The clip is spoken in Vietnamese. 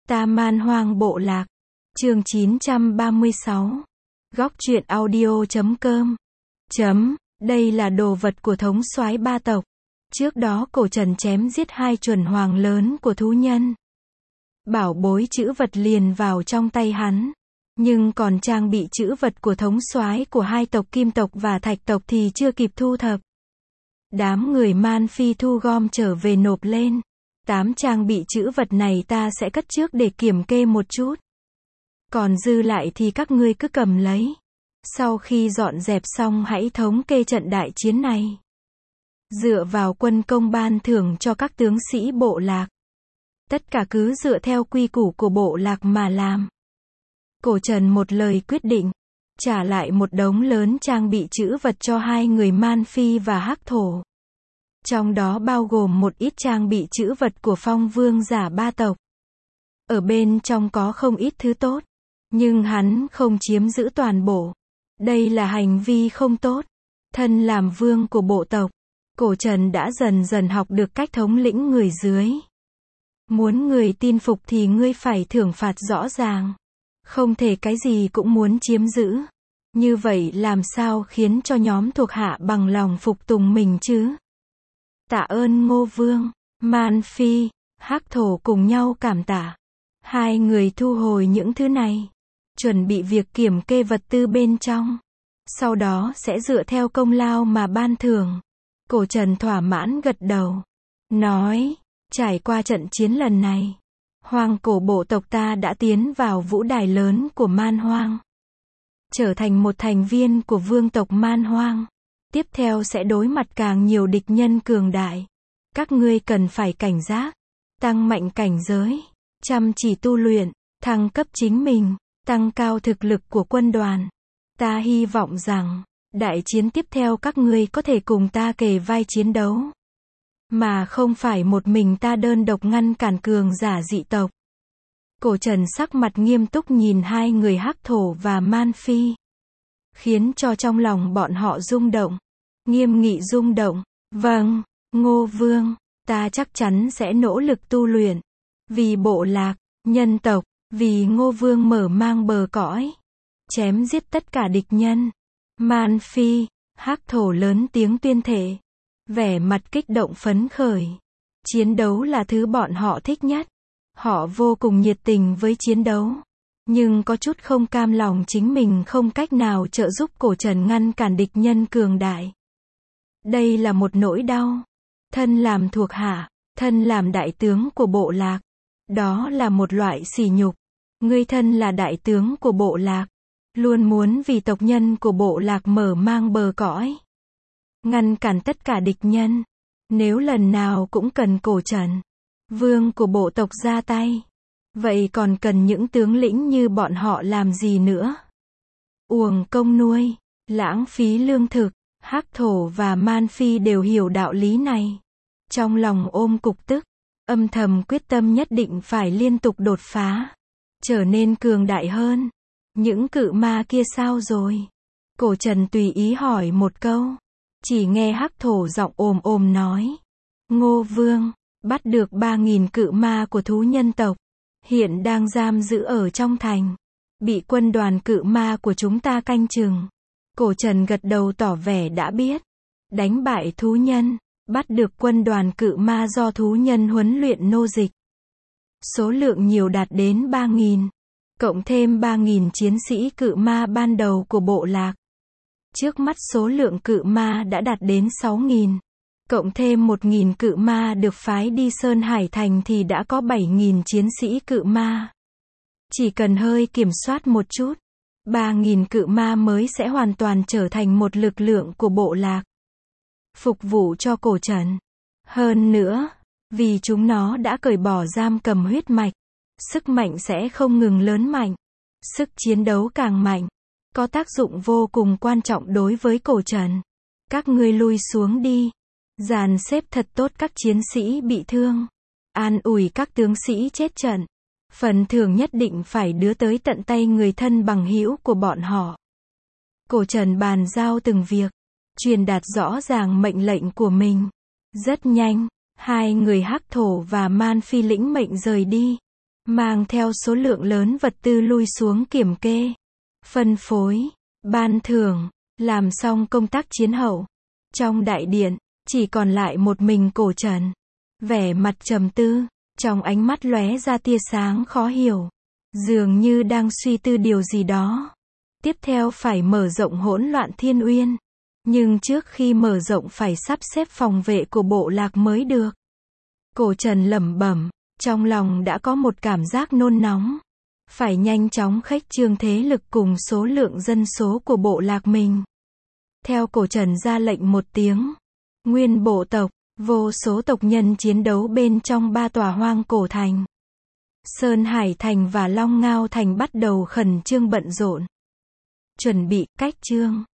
Ta Man Hoang Bộ Lạc. Chương 936. Góc truyện audio.com. Đây là đồ vật của thống soái ba tộc. Trước đó Cổ Trần chém giết hai chuẩn hoàng lớn của thú nhân. Bảo bối chữ vật liền vào trong tay hắn. Nhưng còn trang bị chữ vật của thống soái của hai tộc Kim tộc và Thạch tộc thì chưa kịp thu thập. Đám người Man Phi thu gom trở về nộp lên. 8 trang bị chữ vật này ta sẽ cất trước để kiểm kê một chút. Còn dư lại thì các ngươi cứ cầm lấy. Sau khi dọn dẹp xong hãy thống kê trận đại chiến này. Dựa vào quân công ban thưởng cho các tướng sĩ bộ lạc. Tất cả cứ dựa theo quy củ của bộ lạc mà làm. Cổ Trần một lời quyết định. Trả lại một đống lớn trang bị chữ vật cho hai người Man Phi và Hắc Thổ. Trong đó bao gồm một ít trang bị chữ vật của Phong Vương giả ba tộc. Ở bên trong có không ít thứ tốt. Nhưng hắn không chiếm giữ toàn bộ. Đây là hành vi không tốt. Thân làm vương của bộ tộc, Cổ Trần đã dần dần học được cách thống lĩnh người dưới. Muốn người tin phục thì ngươi phải thưởng phạt rõ ràng. Không thể cái gì cũng muốn chiếm giữ. Như vậy làm sao khiến cho nhóm thuộc hạ bằng lòng phục tùng mình chứ? Tạ ơn Ngô Vương, Man Phi, Hắc Thổ cùng nhau cảm tạ. Hai người thu hồi những thứ này. Chuẩn bị việc kiểm kê vật tư bên trong. Sau đó sẽ dựa theo công lao mà ban thưởng. Cổ Trần thỏa mãn gật đầu. Nói, trải qua trận chiến lần này, Hoang cổ bộ tộc ta đã tiến vào vũ đài lớn của Man Hoang. Trở thành một thành viên của vương tộc Man Hoang. Tiếp theo sẽ đối mặt càng nhiều địch nhân cường đại. Các ngươi cần phải cảnh giác, tăng mạnh cảnh giới, chăm chỉ tu luyện, thăng cấp chính mình, tăng cao thực lực của quân đoàn. Ta hy vọng rằng, đại chiến tiếp theo các ngươi có thể cùng ta kề vai chiến đấu. Mà không phải một mình ta đơn độc ngăn cản cường giả dị tộc. Cổ Trần sắc mặt nghiêm túc nhìn hai người Hắc Thổ và Man Phi. Khiến cho trong lòng bọn họ rung động. Nghiêm nghị rung động. Vâng, Ngô Vương, ta chắc chắn sẽ nỗ lực tu luyện. Vì bộ lạc, nhân tộc, vì Ngô Vương mở mang bờ cõi. Chém giết tất cả địch nhân. Man Phi, Hắc Thổ lớn tiếng tuyên thệ. Vẻ mặt kích động phấn khởi. Chiến đấu là thứ bọn họ thích nhất. Họ vô cùng nhiệt tình với chiến đấu. Nhưng có chút không cam lòng chính mình không cách nào trợ giúp Cổ Trần ngăn cản địch nhân cường đại. Đây là một nỗi đau. Thân làm thuộc hạ, thân làm đại tướng của bộ lạc. Đó là một loại sỉ nhục. Ngươi thân là đại tướng của bộ lạc. Luôn muốn vì tộc nhân của bộ lạc mở mang bờ cõi. Ngăn cản tất cả địch nhân. Nếu lần nào cũng cần Cổ Trần, vương của bộ tộc ra tay. Vậy còn cần những tướng lĩnh như bọn họ làm gì nữa? Uổng công nuôi, lãng phí lương thực. Hắc Thổ và Man Phi đều hiểu đạo lý này. Trong lòng ôm cục tức, âm thầm quyết tâm nhất định phải liên tục đột phá. Trở nên cường đại hơn. Những cự ma kia sao rồi? Cổ Trần tùy ý hỏi một câu. Chỉ nghe Hắc Thổ giọng ồm ồm nói. Ngô Vương, bắt được 3.000 cự ma của thú nhân tộc. Hiện đang giam giữ ở trong thành. Bị quân đoàn cự ma của chúng ta canh chừng. Cổ Trần gật đầu tỏ vẻ đã biết. Đánh bại thú nhân. Bắt được quân đoàn cự ma do thú nhân huấn luyện nô dịch. Số lượng nhiều đạt đến 3.000. Cộng thêm 3.000 chiến sĩ cự ma ban đầu của bộ lạc. Trước mắt số lượng cự ma đã đạt đến 6.000. Cộng thêm 1.000 cự ma được phái đi Sơn Hải Thành thì đã có 7.000 chiến sĩ cự ma. Chỉ cần hơi kiểm soát một chút, 3.000 cự ma mới sẽ hoàn toàn trở thành một lực lượng của bộ lạc. Phục vụ cho Cổ Trần. Hơn nữa, vì chúng nó đã cởi bỏ giam cầm huyết mạch, sức mạnh sẽ không ngừng lớn mạnh. Sức chiến đấu càng mạnh. Có tác dụng vô cùng quan trọng đối với Cổ Trần. Các ngươi lui xuống đi. Dàn xếp thật tốt các chiến sĩ bị thương. An ủi các tướng sĩ chết trận. Phần thưởng nhất định phải đưa tới tận tay người thân bằng hữu của bọn họ. Cổ Trần bàn giao từng việc. Truyền đạt rõ ràng mệnh lệnh của mình. Rất nhanh, hai người Hắc Thổ và Man Phi lĩnh mệnh rời đi. mang theo số lượng lớn vật tư lui xuống kiểm kê, phân phối, ban thưởng, làm xong công tác chiến hậu. Trong đại điện, chỉ còn lại một mình Cổ Trần. Vẻ mặt trầm tư, trong ánh mắt lóe ra tia sáng khó hiểu. Dường như đang suy tư điều gì đó. Tiếp theo phải mở rộng hỗn loạn Thiên Uyên. Nhưng trước khi mở rộng phải sắp xếp phòng vệ của bộ lạc mới được. Cổ Trần lẩm bẩm, trong lòng đã có một cảm giác nôn nóng. Phải nhanh chóng khuếch trương thế lực cùng số lượng dân số của bộ lạc mình. Theo Cổ Trần ra lệnh một tiếng. Nguyên bộ tộc, vô số tộc nhân chiến đấu bên trong 3 tòa hoang cổ thành. Sơn Hải Thành và Long Ngao Thành bắt đầu khẩn trương bận rộn. Chuẩn bị cách trương.